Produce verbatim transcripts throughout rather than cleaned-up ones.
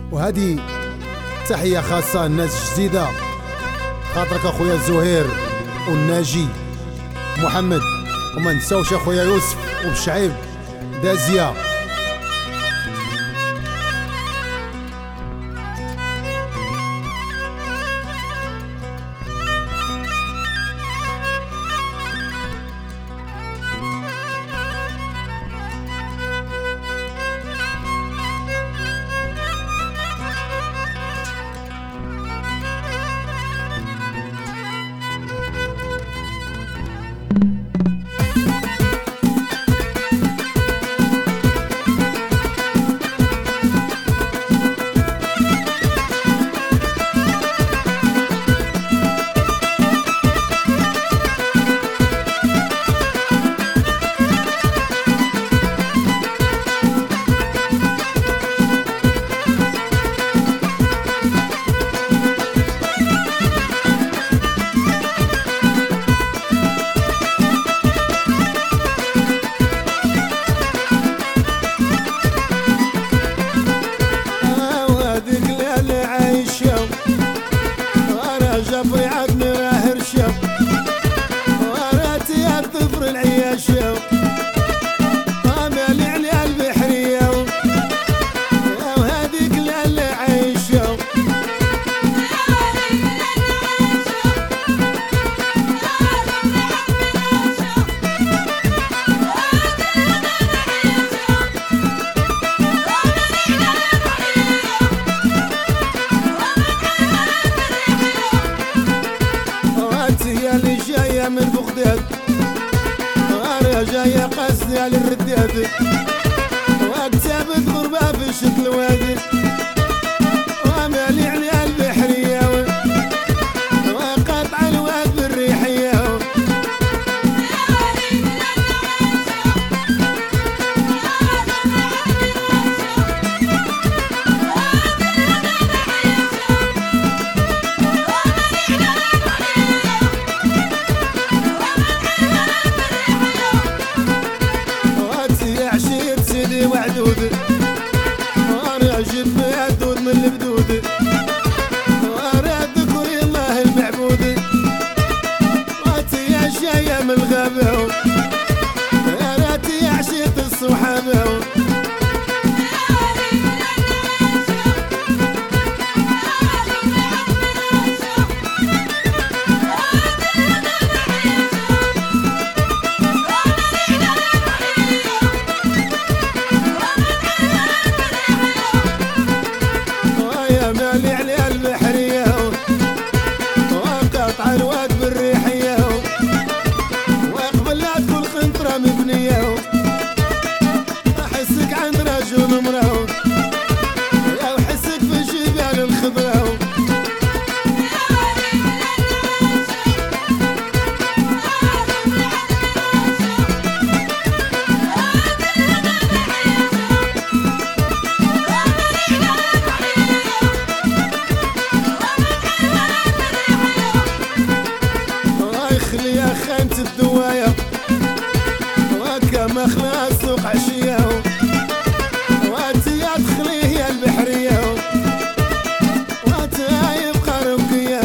وهذه تحية خاصة الناس جديدة، خاطرك اخويا زهير والناجي محمد، وما نساوش اخويا يوسف وبشعيب دازية. من بغداد وانا جاية قصدي على الرداد، واكتبت غربة في شكل وادي، ومالي على البحرية وقطع الواد بالريحية. وعدود وانا جيب عدود من البدود، وانا ذكر الله المعبود، واتي يا جايه من الغابه، انا تي عشيت الصحابه. مبنية أحسك عند رجل مراه، أو حسك في جبال الخضراء. يخلي يا خانة الدواية كما خلاص سوق عشية، واتي ادخلي هي البحرية، واتي يبقى ربكية،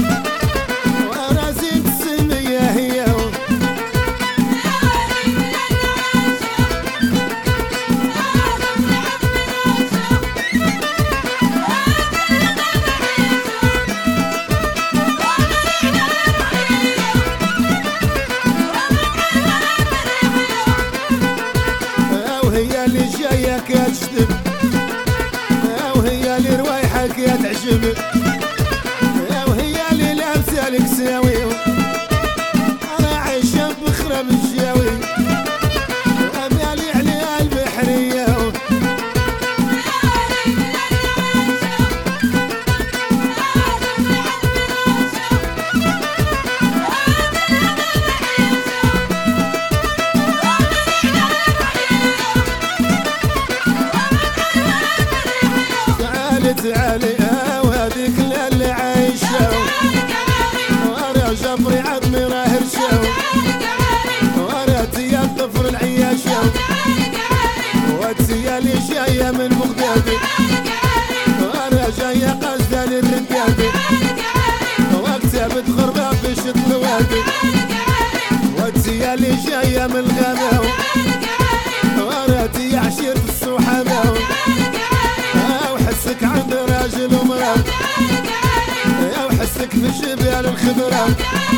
ورازين السمية هي. وهي اللي جاية كتجذب، وهي اللي روايحك تعجب، وهي اللي لابسة لك ساوي، أنا عايشة بخرب الجاوي، أمالي عليها البحرية. تعالي وهذيك اللي عايشة، وانا جبري عظمي راه هرشة، وانا تيا الطفل العياشة، واتيا اللي جاية من بغداد. ومرادي واتي اللي جايه من الغابه وراتي عشيرة الصحابه وحسك عند راجل ومرأة وحسك في الجبال الخضراء